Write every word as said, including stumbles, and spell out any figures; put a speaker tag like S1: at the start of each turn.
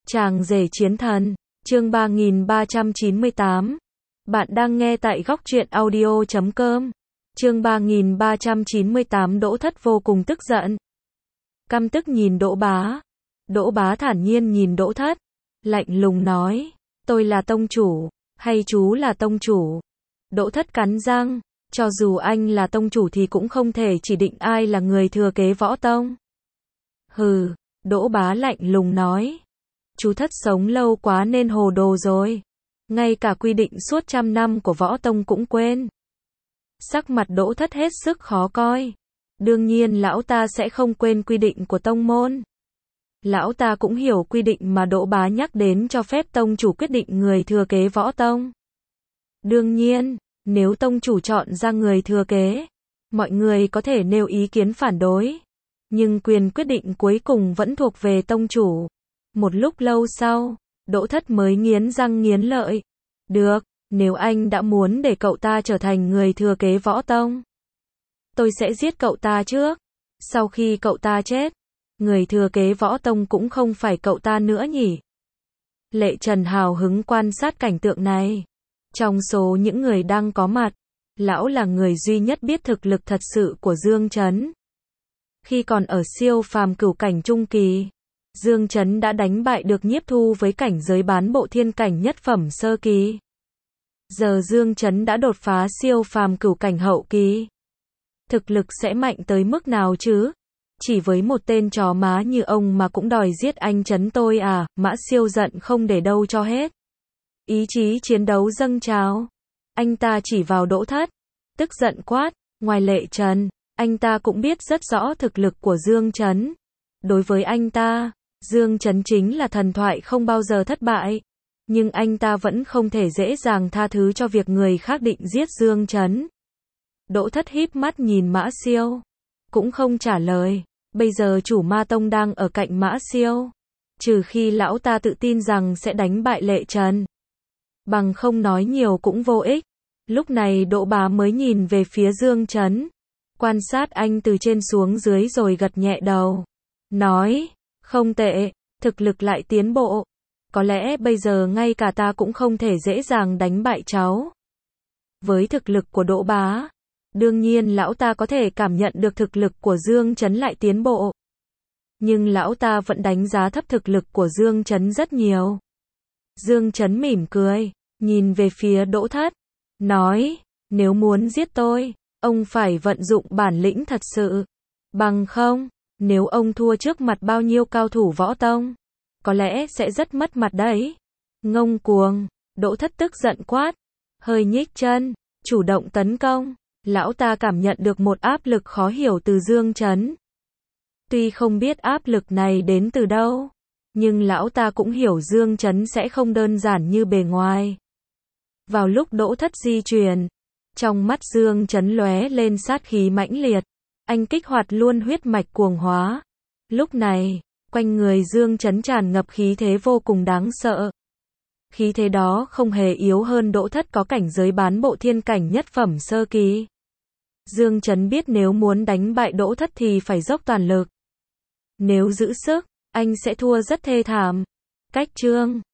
S1: Chàng rể chiến thần, chương ba nghìn ba trăm chín mươi tám. Bạn đang nghe tại góc truyện audio chấm com. Chương ba nghìn ba trăm chín mươi tám. Đỗ Thất vô cùng tức giận. Căm tức nhìn Đỗ Bá. Đỗ Bá thản nhiên nhìn Đỗ Thất, lạnh lùng nói, tôi là tông chủ, hay chú là tông chủ? Đỗ Thất cắn răng, cho dù anh là tông chủ thì cũng không thể chỉ định ai là người thừa kế võ tông. Hừ, Đỗ Bá lạnh lùng nói, chú Thất sống lâu quá nên hồ đồ rồi. Ngay cả quy định suốt trăm năm của võ tông cũng quên. Sắc mặt Đỗ Thất hết sức khó coi. Đương nhiên lão ta sẽ không quên quy định của tông môn. Lão ta cũng hiểu quy định mà Đỗ Bá nhắc đến cho phép tông chủ quyết định người thừa kế võ tông. Đương nhiên, nếu tông chủ chọn ra người thừa kế, mọi người có thể nêu ý kiến phản đối. Nhưng quyền quyết định cuối cùng vẫn thuộc về tông chủ. Một lúc lâu sau, Đỗ Thất mới nghiến răng nghiến lợi. Được, nếu anh đã muốn để cậu ta trở thành người thừa kế võ tông, tôi sẽ giết cậu ta trước. Sau khi cậu ta chết, người thừa kế võ tông cũng không phải cậu ta nữa nhỉ? Lệ Trần hào hứng quan sát cảnh tượng này. Trong số những người đang có mặt, lão là người duy nhất biết thực lực thật sự của Dương Chấn. Khi còn ở siêu phàm cửu cảnh trung kỳ, Dương Chấn đã đánh bại được Nhiếp Thu với cảnh giới bán bộ thiên cảnh nhất phẩm sơ kỳ. Giờ Dương Chấn đã đột phá siêu phàm cửu cảnh hậu kỳ. Thực lực sẽ mạnh tới mức nào chứ? Chỉ với một tên chó má như ông mà cũng đòi giết anh Chấn tôi à? Mã Siêu giận không để đâu cho hết. Ý chí chiến đấu dâng trào. Anh ta chỉ vào Đỗ Thất, tức giận quát, ngoài Lệ Trần, anh ta cũng biết rất rõ thực lực của Dương Chấn. Đối với anh ta, Dương Chấn chính là thần thoại không bao giờ thất bại. Nhưng anh ta vẫn không thể dễ dàng tha thứ cho việc người khác định giết Dương Chấn. Đỗ Thất híp mắt nhìn Mã Siêu, cũng không trả lời. Bây giờ chủ Ma Tông đang ở cạnh Mã Siêu. Trừ khi lão ta tự tin rằng sẽ đánh bại Lệ Trần. Bằng không nói nhiều cũng vô ích. Lúc này Đỗ Bá mới nhìn về phía Dương Chấn. Quan sát anh từ trên xuống dưới rồi gật nhẹ đầu. Nói, không tệ, thực lực lại tiến bộ. Có lẽ bây giờ ngay cả ta cũng không thể dễ dàng đánh bại cháu. Với thực lực của Đỗ Bá, đương nhiên lão ta có thể cảm nhận được thực lực của Dương Chấn lại tiến bộ. Nhưng lão ta vẫn đánh giá thấp thực lực của Dương Chấn rất nhiều. Dương Chấn mỉm cười, nhìn về phía Đỗ Thất, nói, nếu muốn giết tôi, ông phải vận dụng bản lĩnh thật sự. Bằng không, nếu ông thua trước mặt bao nhiêu cao thủ võ tông, có lẽ sẽ rất mất mặt đấy. Ngông cuồng, Đỗ Thất tức giận quát, hơi nhích chân, chủ động tấn công. Lão ta cảm nhận được một áp lực khó hiểu từ Dương Chấn. Tuy không biết áp lực này đến từ đâu, nhưng lão ta cũng hiểu Dương Chấn sẽ không đơn giản như bề ngoài. Vào lúc Đỗ Thất di chuyển, trong mắt Dương Chấn lóe lên sát khí mãnh liệt. Anh kích hoạt luôn huyết mạch cuồng hóa. Lúc này, quanh người Dương Chấn tràn ngập khí thế vô cùng đáng sợ. Khí thế đó không hề yếu hơn Đỗ Thất có cảnh giới bán bộ thiên cảnh nhất phẩm sơ kỳ. Dương Chấn biết nếu muốn đánh bại Đỗ Thất thì phải dốc toàn lực. Nếu giữ sức, anh sẽ thua rất thê thảm. Cách chương